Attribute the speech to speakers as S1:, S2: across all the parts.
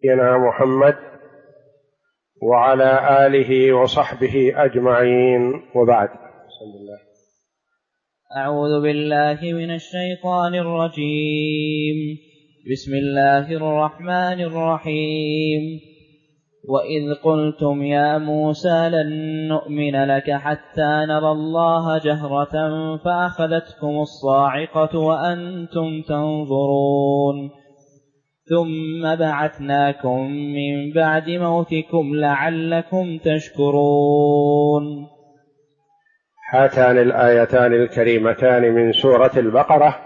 S1: نبينا محمد وعلى آله وصحبه أجمعين، وبعد. بسم الله.
S2: أعوذ بالله من الشيطان الرجيم. بسم الله الرحمن الرحيم. وإذ قلتم يا موسى لن نؤمن لك حتى نرى الله جهرة فأخذتكم الصاعقة وأنتم تنظرون ثم بعثناكم من بعد موتكم لعلكم تشكرون.
S1: هاتان الآيتان الكريمتان من سورة البقرة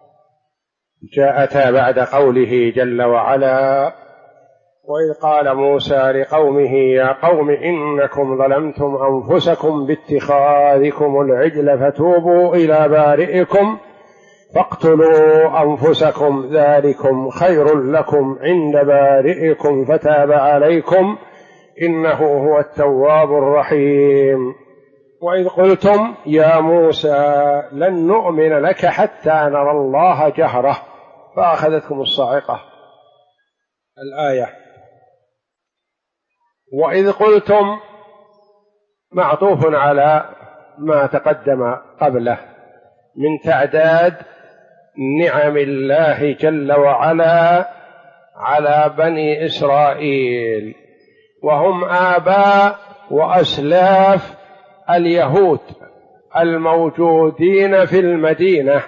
S1: جاءتا بعد قوله جل وعلا: وإذ قال موسى لقومه يا قوم إنكم ظلمتم أنفسكم باتخاذكم العجل فتوبوا إلى بارئكم فاقتلوا أنفسكم ذلكم خير لكم عند بارئكم فتاب عليكم إنه هو التواب الرحيم. وإذ قلتم يا موسى لن نؤمن لك حتى نرى الله جهرة فأخذتكم الصاعقة. الآية. وإذ قلتم معطوف على ما تقدم قبله من تعداد نعم الله جل وعلا على بني إسرائيل، وهم آباء وأسلاف اليهود الموجودين في المدينة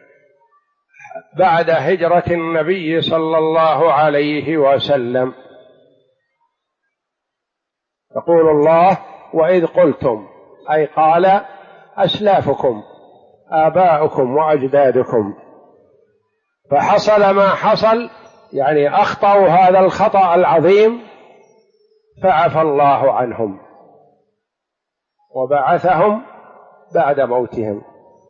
S1: بعد هجرة النبي صلى الله عليه وسلم. يقول الله: وإذ قلتم، أي قال أسلافكم آباؤكم وأجدادكم، فحصل ما حصل، يعني أخطأوا هذا الخطأ العظيم فعفى الله عنهم وبعثهم بعد موتهم.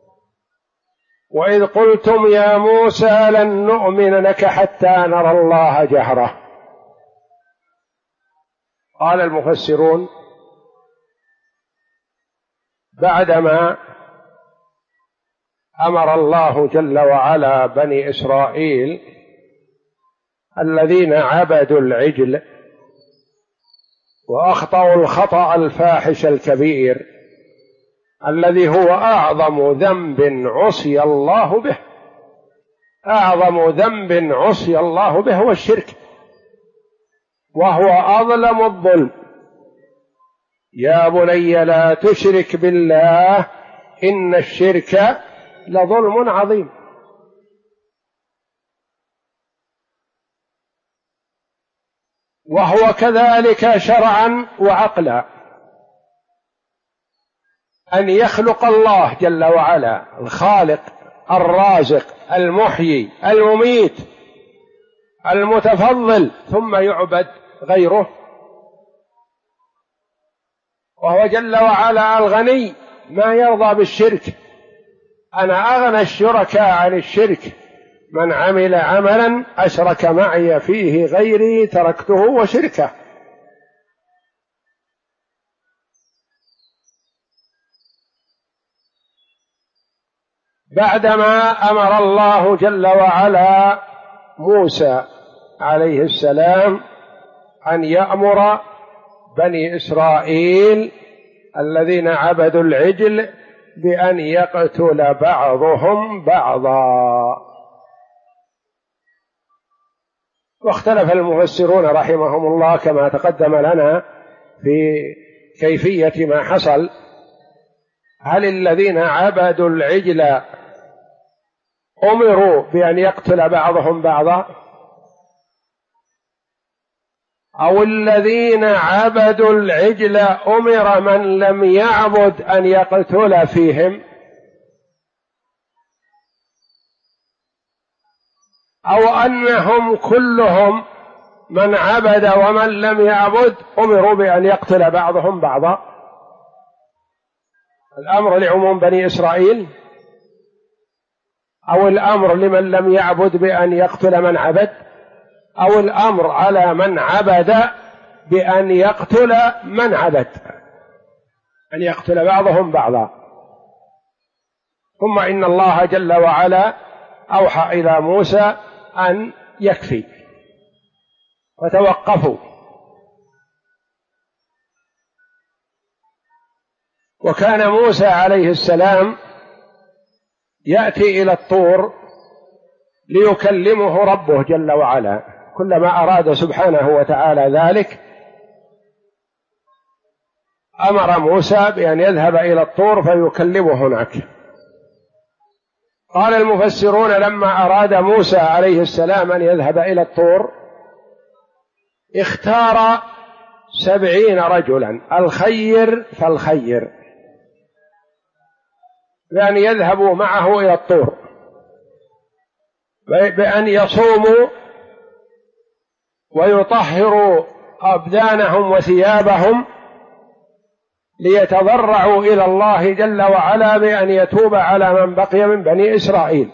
S1: وإذ قلتم يا موسى لن نؤمن لك حتى نرى الله جهرة. قال المفسرون: بعدما أمر الله جل وعلا بني إسرائيل الذين عبدوا العجل وأخطأوا الخطأ الفاحش الكبير الذي هو أعظم ذنب عصي الله به، أعظم ذنب عصي الله به هو الشرك، وهو أظلم الظلم. يا بني لا تشرك بالله إن الشرك لظلم عظيم. وهو كذلك شرعا وعقلا، أن يخلق الله جل وعلا الخالق الرازق المحيي المميت المتفضل ثم يعبد غيره، وهو جل وعلا الغني ما يرضى بالشرك. أنا أغنى الشركاء عن الشرك، من عمل عملا أشرك معي فيه غيري تركته وشركه. بعدما أمر الله جل وعلا موسى عليه السلام أن يأمر بني إسرائيل الذين عبدوا العجل بأن يقتل بعضهم بعضا. واختلف المفسرون رحمهم الله كما تقدم لنا في كيفية ما حصل، هل الذين عبدوا العجل أمروا بأن يقتل بعضهم بعضا، أو الذين عبدوا العجل أمر من لم يعبد أن يقتل فيهم، أو أنهم كلهم من عبد ومن لم يعبد أمروا بأن يقتل بعضهم بعضا؟ الأمر لعموم بني إسرائيل، أو الأمر لمن لم يعبد بأن يقتل من عبد، أو الأمر على من عبد بأن يقتل من عبد، أن يقتل بعضهم بعضا. ثم إن الله جل وعلا أوحى إلى موسى أن يكفي، فتوقفوا. وكان موسى عليه السلام يأتي إلى الطور ليكلمه ربه جل وعلا، كلما أراد سبحانه وتعالى ذلك أمر موسى بأن يذهب إلى الطور فيكلمه هناك. قال المفسرون لما أراد موسى عليه السلام أن يذهب إلى الطور اختار 70 رجلا الخير فالخير بأن يذهبوا معه إلى الطور، بأن يصوموا ويطهروا أبدانهم وثيابهم ليتضرعوا إلى الله جل وعلا بأن يتوب على من بقي من بني إسرائيل.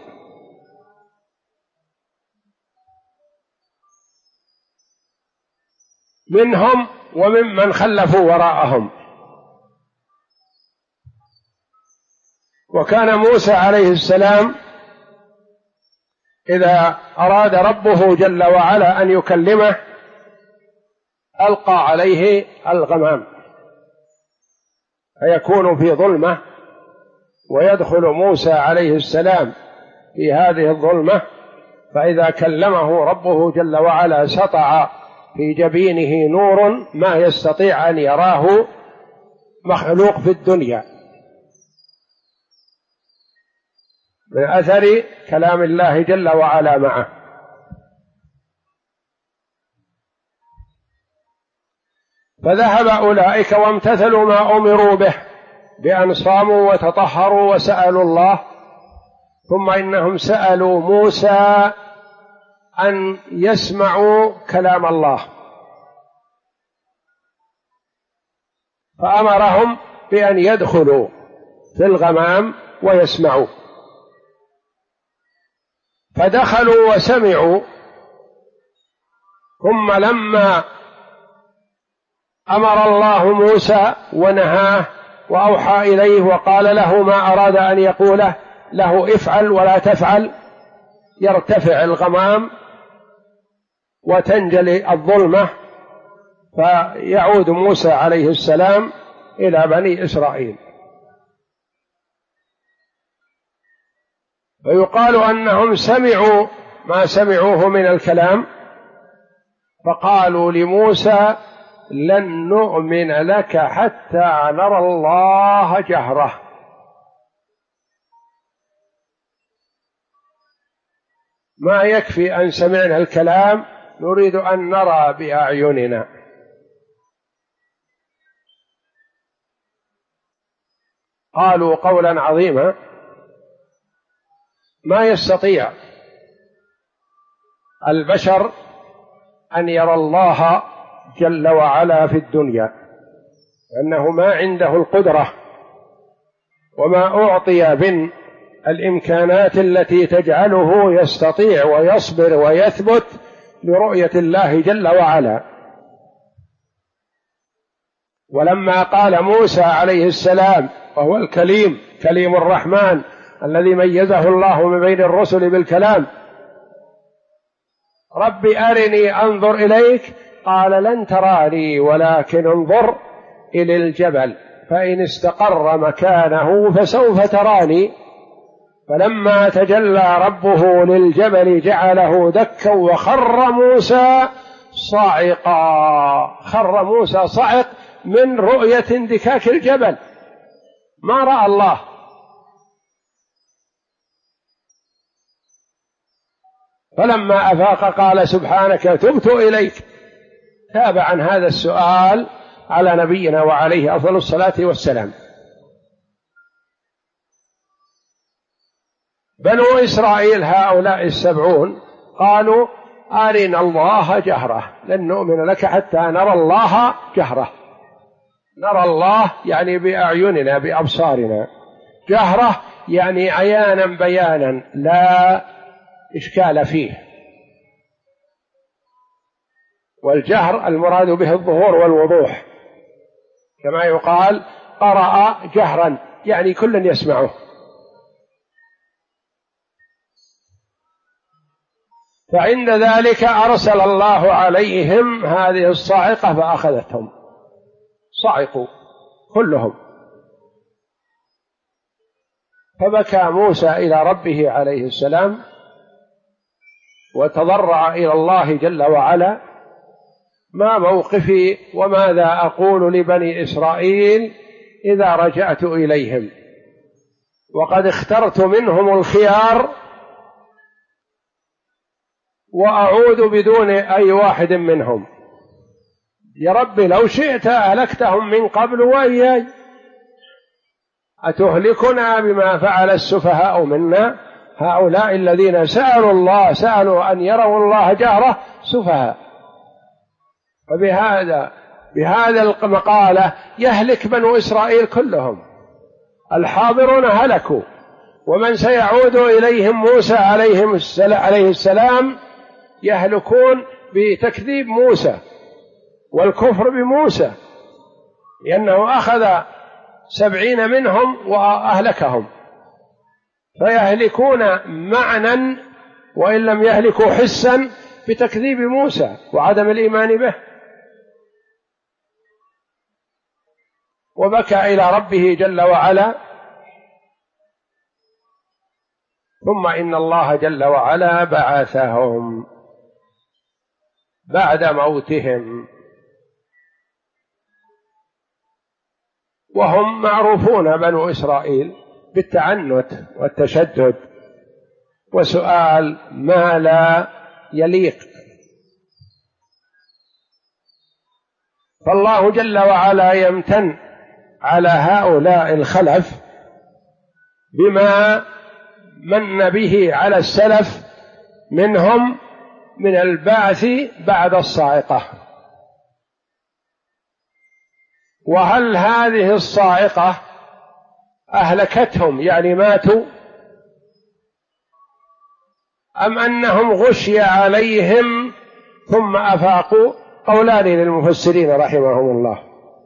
S1: منهم وممن خلفوا وراءهم. وكان موسى عليه السلام إذا أراد ربه جل وعلا أن يكلمه ألقى عليه الغمام فيكون في ظلمة، ويدخل موسى عليه السلام في هذه الظلمة، فإذا كلمه ربه جل وعلا سطع في جبينه نور ما يستطيع أن يراه مخلوق في الدنيا من أثر كلام الله جل وعلا معه. فذهب أولئك وامتثلوا ما أمروا به بأن صاموا وتطهروا وسألوا الله، ثم إنهم سألوا موسى أن يسمعوا كلام الله، فأمرهم بأن يدخلوا في الغمام ويسمعوا، فدخلوا وسمعوا. ثم لما أمر الله موسى ونهاه وأوحى إليه وقال له ما أراد أن يقوله له افعل ولا تفعل، يرتفع الغمام وتنجلي الظلمة، فيعود موسى عليه السلام إلى بني إسرائيل. فيقال أنهم سمعوا ما سمعوه من الكلام، فقالوا لموسى لن نؤمن لك حتى نرى الله جهرة. ما يكفي أن سمعنا الكلام، نريد أن نرى بأعيننا. قالوا قولا عظيما ما يستطيع البشر أن يرى الله جل وعلا في الدنيا، لأنه ما عنده القدرة وما أعطي من الإمكانات التي تجعله يستطيع ويصبر ويثبت لرؤية الله جل وعلا. ولما قال موسى عليه السلام وهو الكليم كليم الرحمن الذي ميزه الله من بين الرسل بالكلام رب أرني أنظر إليك، قال لن تراني ولكن انظر إلى الجبل فإن استقر مكانه فسوف تراني. فلما تجلى ربه للجبل جعله دكا وخر موسى صاعقا، خر موسى صعق من رؤية اندكاك الجبل، ما رأى الله. فلما أفاق قال سبحانك تبت إليك. تاب عن هذا السؤال على نبينا وعليه أفضل الصلاة والسلام. بنو إسرائيل هؤلاء 70 قالوا أرنا الله جهرة، لن نؤمن لك حتى نرى الله جهرة. نرى الله يعني بأعيننا بأبصارنا، جهرة يعني عيانا بيانا لا إشكال فيه. والجهر المراد به الظهور والوضوح، كما يقال قرأ جهرا يعني كل يسمعه. فعند ذلك أرسل الله عليهم هذه الصاعقة فأخذتهم، صعقوا كلهم. فبكى موسى إلى ربه عليه السلام وتضرع إلى الله جل وعلا: ما موقفي وماذا أقول لبني إسرائيل إذا رجعت إليهم وقد اخترت منهم الخيار وأعود بدون أي واحد منهم؟ يا رب لو شئت أهلكتهم من قبل وإياي، أتهلكنا بما فعل السفهاء منا؟ هؤلاء الذين سألوا أن يروا الله جهرة سفهاء. بهذا المقالة يهلك بنو إسرائيل كلهم، الحاضرون هلكوا، ومن سيعود إليهم موسى عليه السلام يهلكون بتكذيب موسى والكفر بموسى، لأنه أخذ 70 منهم وأهلكهم، فيهلكون معنى وإن لم يهلكوا حسا بتكذيب موسى وعدم الإيمان به. وبكى إلى ربه جل وعلا. ثم إن الله جل وعلا بعثهم بعد موتهم، وهم معروفون بنو إسرائيل بالتعنت والتشدد وسؤال ما لا يليق. فالله جل وعلا يمتن على هؤلاء الخلف بما من به على السلف منهم من البعث بعد الصاعقة. وهل هذه الصاعقة أهلكتهم يعني ماتوا، أم أنهم غشي عليهم ثم أفاقوا؟ قولان للمفسرين رحمهم الله.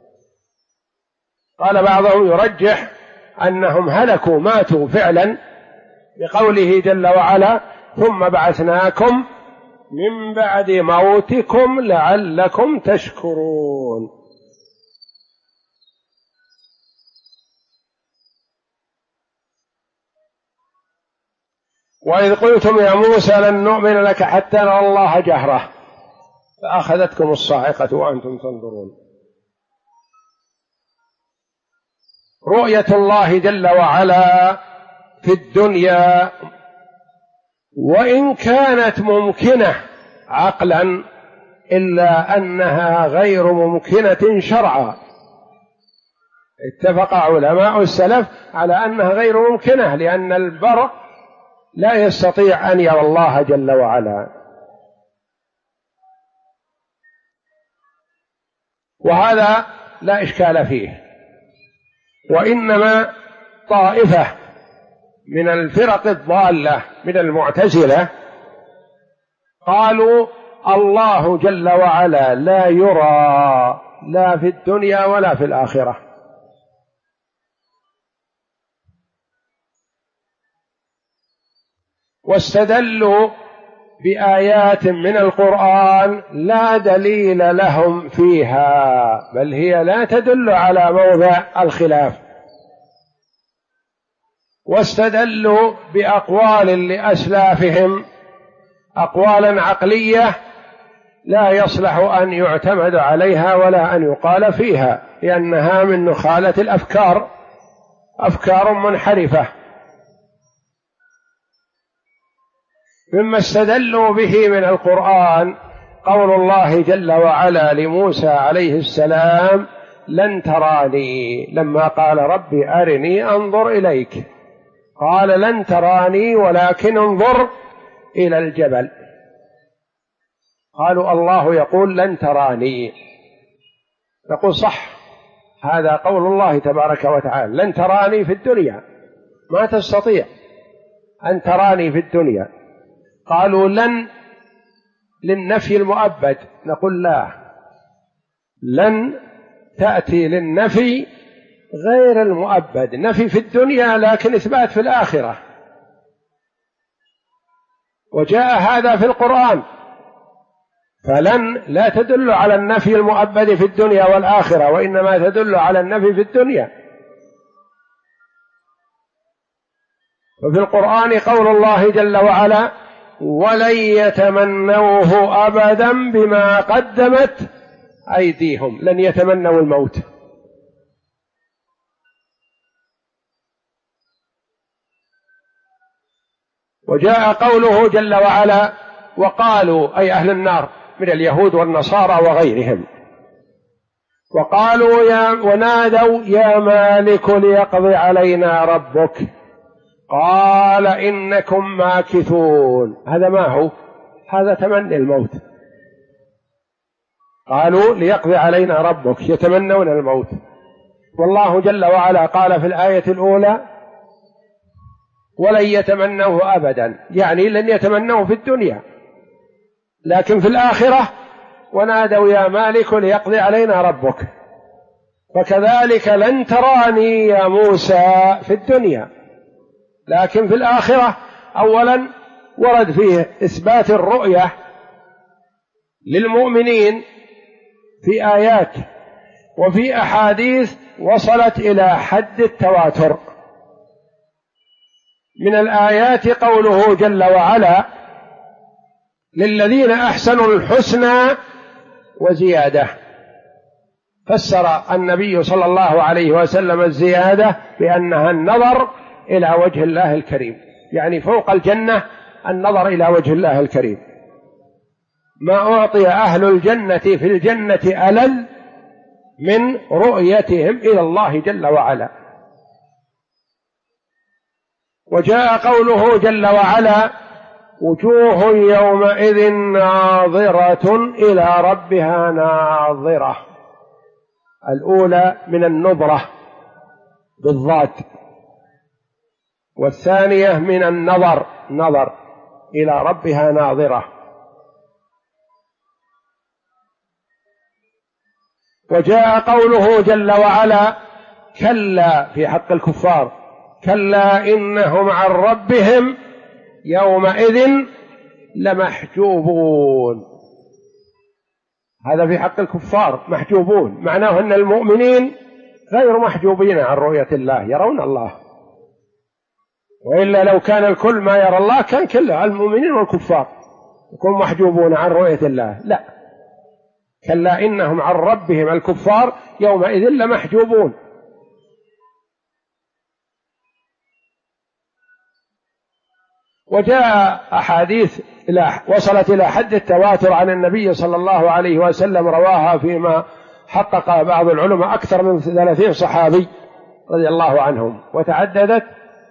S1: قال بعضهم يرجح أنهم هلكوا ماتوا فعلا بقوله جل وعلا: ثم بعثناكم من بعد موتكم لعلكم تشكرون. وإذ قلتم يا موسى لن نؤمن لك حتى نرى الله جهرة فأخذتكم الصاعقة وأنتم تنظرون. رؤية الله جل وعلا في الدنيا وإن كانت ممكنة عقلا إلا أنها غير ممكنة شرعا. اتفق علماء السلف على أنها غير ممكنة، لأن البر لا يستطيع أن يرى الله جل وعلا. وهذا لا إشكال فيه. وإنما طائفة من الفرق الضالة من المعتزلة قالوا الله جل وعلا لا يرى لا في الدنيا ولا في الآخرة، واستدلوا بآيات من القرآن لا دليل لهم فيها، بل هي لا تدل على موضع الخلاف. واستدلوا بأقوال لأسلافهم، أقوالا عقلية لا يصلح أن يعتمد عليها ولا أن يقال فيها، لأنها من نخالة الأفكار، أفكار منحرفة. مما استدلوا به من القرآن قول الله جل وعلا لموسى عليه السلام: لن تراني، لما قال رب أرني أنظر إليك، قال لن تراني ولكن انظر إلى الجبل. قالوا الله يقول لن تراني، نقول صح، هذا قول الله تبارك وتعالى، لن تراني في الدنيا، ما تستطيع أن تراني في الدنيا. قالوا لن للنفي المؤبد، نقول لا، لن تأتي للنفي غير المؤبد، نفي في الدنيا لكن إثبات في الآخرة. وجاء هذا في القرآن، فلن لا تدل على النفي المؤبد في الدنيا والآخرة، وإنما تدل على النفي في الدنيا. وفي القرآن قول الله جل وعلا: ولن يتمنوه أبدا بما قدمت أيديهم، لن يتمنوا الموت. وجاء قوله جل وعلا: وقالوا، أي أهل النار من اليهود والنصارى وغيرهم، وقالوا ونادوا يا مالك ليقضي علينا ربك قال إنكم ماكثون. هذا ما هو؟ هذا تمني الموت. قالوا ليقضي علينا ربك، يتمنون الموت. والله جل وعلا قال في الآية الأولى: ولن يتمنوه أبدا، يعني لن يتمنوه في الدنيا، لكن في الآخرة ونادوا يا مالك ليقضي علينا ربك. فكذلك لن تراني يا موسى في الدنيا، لكن في الآخرة أولا ورد فيه إثبات الرؤية للمؤمنين في آيات وفي أحاديث وصلت إلى حد التواتر. من الآيات قوله جل وعلا: للذين أحسنوا الحسنى وزيادة. فسر النبي صلى الله عليه وسلم الزيادة بأنها النظر إلى وجه الله الكريم، يعني فوق الجنة النظر إلى وجه الله الكريم. ما أعطي أهل الجنة في الجنة ألل من رؤيتهم إلى الله جل وعلا. وجاء قوله جل وعلا: وجوه يومئذ ناظرة إلى ربها ناظرة. الأولى من النظرة بالضاد، والثانية من النظر، نظر إلى ربها ناظرة. وجاء قوله جل وعلا: كلا، في حق الكفار: كلا إنهم عن ربهم يومئذ لمحجوبون. هذا في حق الكفار، محجوبون، معناه أن المؤمنين غير محجوبين عن رؤية الله، يرون الله. وإلا لو كان الكل ما يرى الله كان كله المؤمنين والكفار يكونوا محجوبون عن رؤية الله. لا، كلا إنهم عن ربهم الكفار يومئذ لمحجوبون. وجاء أحاديث وصلت إلى حد التواتر عن النبي صلى الله عليه وسلم، رواها فيما حقق بعض العلماء أكثر من 30 صحابي رضي الله عنهم، وتعددت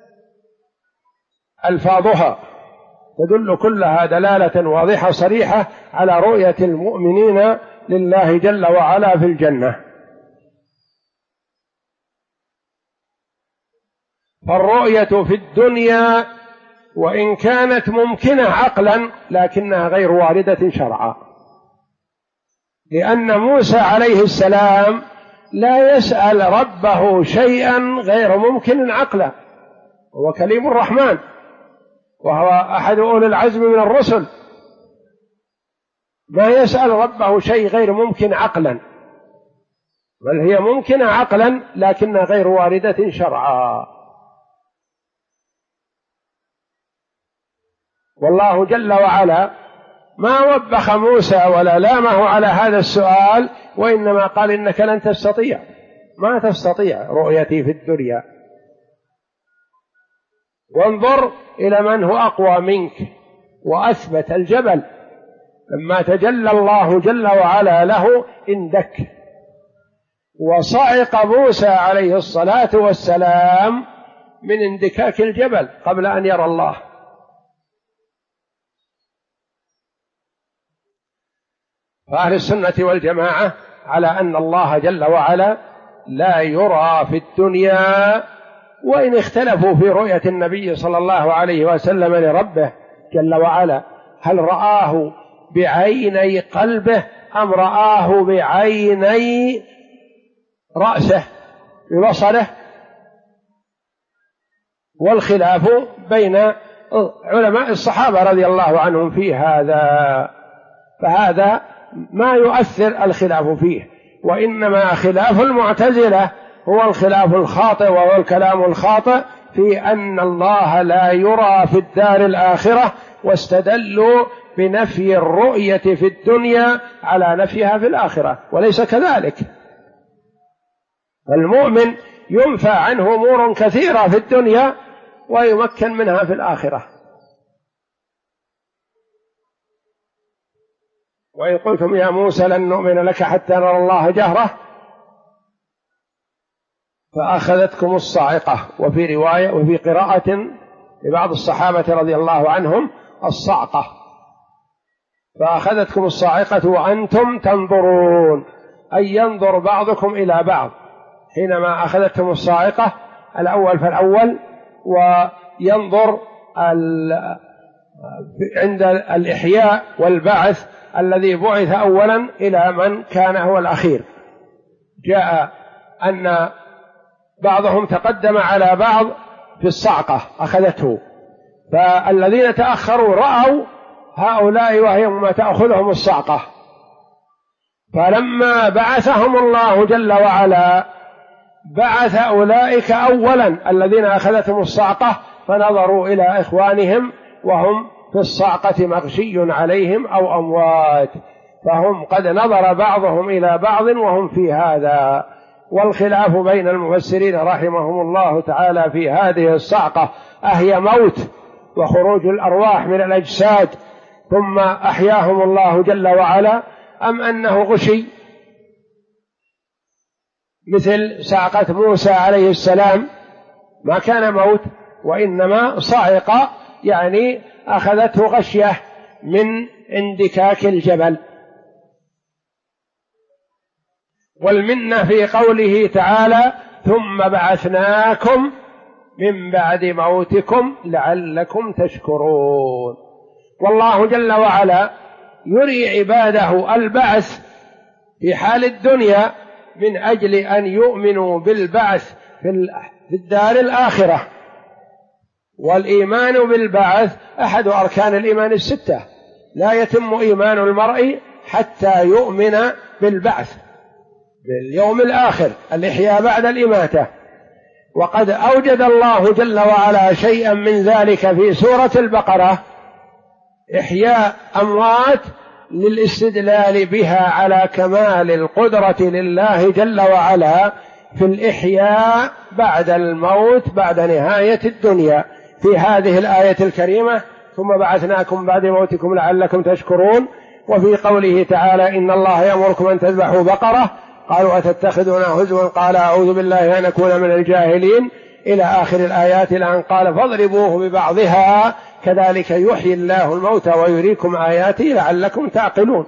S1: ألفاظها تدل كلها دلالة واضحة صريحة على رؤية المؤمنين لله جل وعلا في الجنة. فالرؤية في الدنيا وإن كانت ممكنة عقلا لكنها غير واردة شرعا، لأن موسى عليه السلام لا يسأل ربه شيئا غير ممكن عقلا، هو كليم الرحمن وهو أحد أولي العزم من الرسل، ما يسأل ربه شيء غير ممكن عقلا، بل هي ممكنة عقلا لكنها غير واردة شرعا. والله جل وعلا ما وبخ موسى ولا لامه على هذا السؤال، وإنما قال إنك لن تستطيع، ما تستطيع رؤيتي في الدنيا، وانظر إلى من هو أقوى منك وأثبت الجبل لما تجلى الله جل وعلا له اندك، وصعق موسى عليه الصلاة والسلام من اندكاك الجبل قبل أن يرى الله. فأهل السنة والجماعة على أن الله جل وعلا لا يرى في الدنيا، وإن اختلفوا في رؤية النبي صلى الله عليه وسلم لربه جل وعلا، هل رآه بعيني قلبه أم رآه بعيني رأسه ببصره، والخلاف بين علماء الصحابة رضي الله عنهم في هذا، فهذا ما يؤثر الخلاف فيه، وإنما خلاف المعتزلة هو الخلاف الخاطئ، وهو الكلام الخاطئ في أن الله لا يرى في الدار الآخرة، واستدلوا بنفي الرؤية في الدنيا على نفيها في الآخرة، وليس كذلك. المؤمن ينفى عنه أمور كثيرة في الدنيا ويمكن منها في الآخرة. وإن قلتم يا موسى لن نؤمن لك حتى نرى الله جهرة فأخذتكم الصاعقة، وفي رواية وفي قراءة لبعض الصحابة رضي الله عنهم الصعقة، فأخذتكم الصاعقة وأنتم تنظرون، أي ينظر بعضكم إلى بعض حينما أخذتهم الصاعقة الأول فالأول، وينظر عند الإحياء والبعث الذي بعث أولا إلى من كان هو الأخير. جاء أن بعضهم تقدم على بعض في الصعقة أخذته، فالذين تأخروا رأوا هؤلاء وهم تأخذهم الصعقة، فلما بعثهم الله جل وعلا بعث أولئك أولا الذين أخذتهم الصعقة، فنظروا إلى إخوانهم وهم في الصعقة مغشي عليهم أو أموات، فهم قد نظر بعضهم إلى بعض وهم في هذا. والخلاف بين المفسرين رحمهم الله تعالى في هذه الصعقة أهي موت وخروج الأرواح من الأجساد ثم أحياهم الله جل وعلا، أم أنه غشي مثل صعقة موسى عليه السلام ما كان موت وإنما صعق، يعني أخذته غشية من اندكاك الجبل. والمنة في قوله تعالى ثم بعثناكم من بعد موتكم لعلكم تشكرون، والله جل وعلا يري عباده البعث في حال الدنيا من أجل أن يؤمنوا بالبعث في الدار الآخرة. والإيمان بالبعث أحد أركان الإيمان الستة، لا يتم إيمان المرء حتى يؤمن بالبعث باليوم الآخر، الإحياء بعد الإماتة. وقد أوجد الله جل وعلا شيئا من ذلك في سورة البقرة، إحياء أموات للاستدلال بها على كمال القدرة لله جل وعلا في الإحياء بعد الموت بعد نهاية الدنيا في هذه الآية الكريمة ثم بعثناكم بعد موتكم لعلكم تشكرون. وفي قوله تعالى إن الله يأمركم أن تذبحوا بقرة قالوا أتتخذنا هزوا قال أعوذ بالله أن أكون من الجاهلين إلى آخر الآيات، الآن قال فاضربوه ببعضها كذلك يحيي الله الموتى ويريكم آياته لعلكم تعقلون.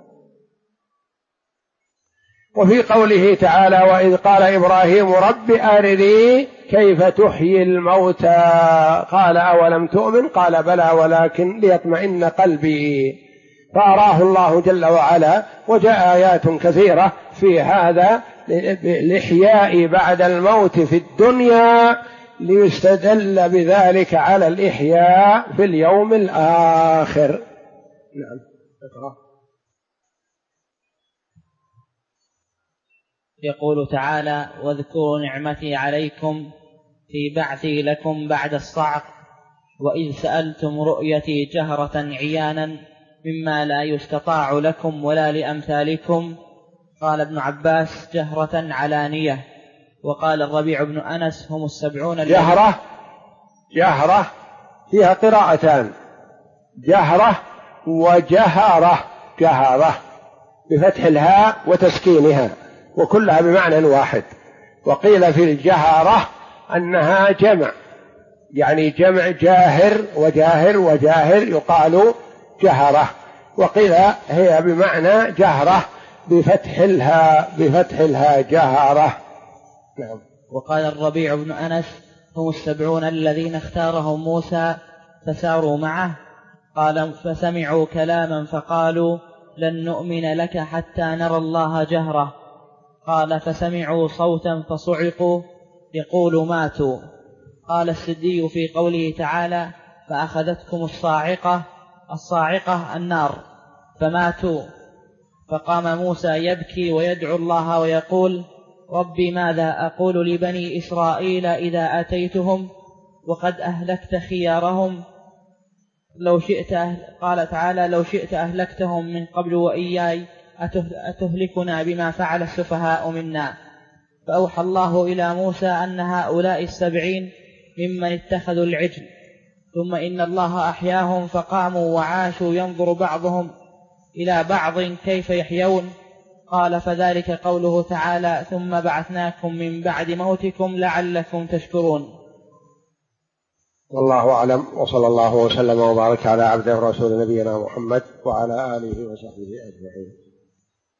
S1: وفي قوله تعالى وإذ قال إبراهيم رب أرني كيف تحيي الموتى قال أولم تؤمن قال بلى ولكن ليطمئن قلبي، فأراه الله جل وعلا. وجاء آيات كثيرة في هذا الإحياء بعد الموت في الدنيا ليستدل بذلك على الإحياء في اليوم الآخر. نعم اقرأ.
S2: يقول تعالى واذكروا نعمتي عليكم في بعثي لكم بعد الصعق وإذ سألتم رؤيتي جهرة عيانا مما لا يستطاع لكم ولا لأمثالكم. قال ابن عباس جهرة علانية. وقال الربيع بن أنس هم 70
S1: جهرة فيها قراءتان، جهرة وجهرة، جهرة بفتح الهاء وتسكينها وكلها بمعنى واحد. وقيل في الجهرة أنها جمع، يعني جمع جاهر وجاهر وجاهر يقال جهرة، وقيل هي بمعنى جهرة بفتح الهاء جهرة. نعم.
S2: وقال الربيع بن أنس هم 70 الذين اختارهم موسى فساروا معه. قال فسمعوا كلاما فقالوا لن نؤمن لك حتى نرى الله جهرة. قال فسمعوا صوتا فصعقوا يقول ماتوا. قال السدي في قوله تعالى فأخذتكم الصاعقة النار فماتوا. فقام موسى يبكي ويدعو الله ويقول: ربي ماذا أقول لبني إسرائيل إذا أتيتهم وقد أهلكت خيارهم؟ قال تعالى: لو شئت أهلكتهم من قبل وإياي، أتهلكنا بما فعل السفهاء منا؟ فأوحى الله إلى موسى أن هؤلاء 70 ممن اتخذوا العجل، ثم إن الله أحياهم فقاموا وعاشوا ينظر بعضهم إلى بعض كيف يحيون. قال: فذلك قوله تعالى: ثم بعثناكم من بعد موتكم لعلكم تشكرون.
S1: والله أعلم، وصلى الله وسلم وبارك على عبده ورسول نبينا محمد وعلى آله وصحبه أجمعين.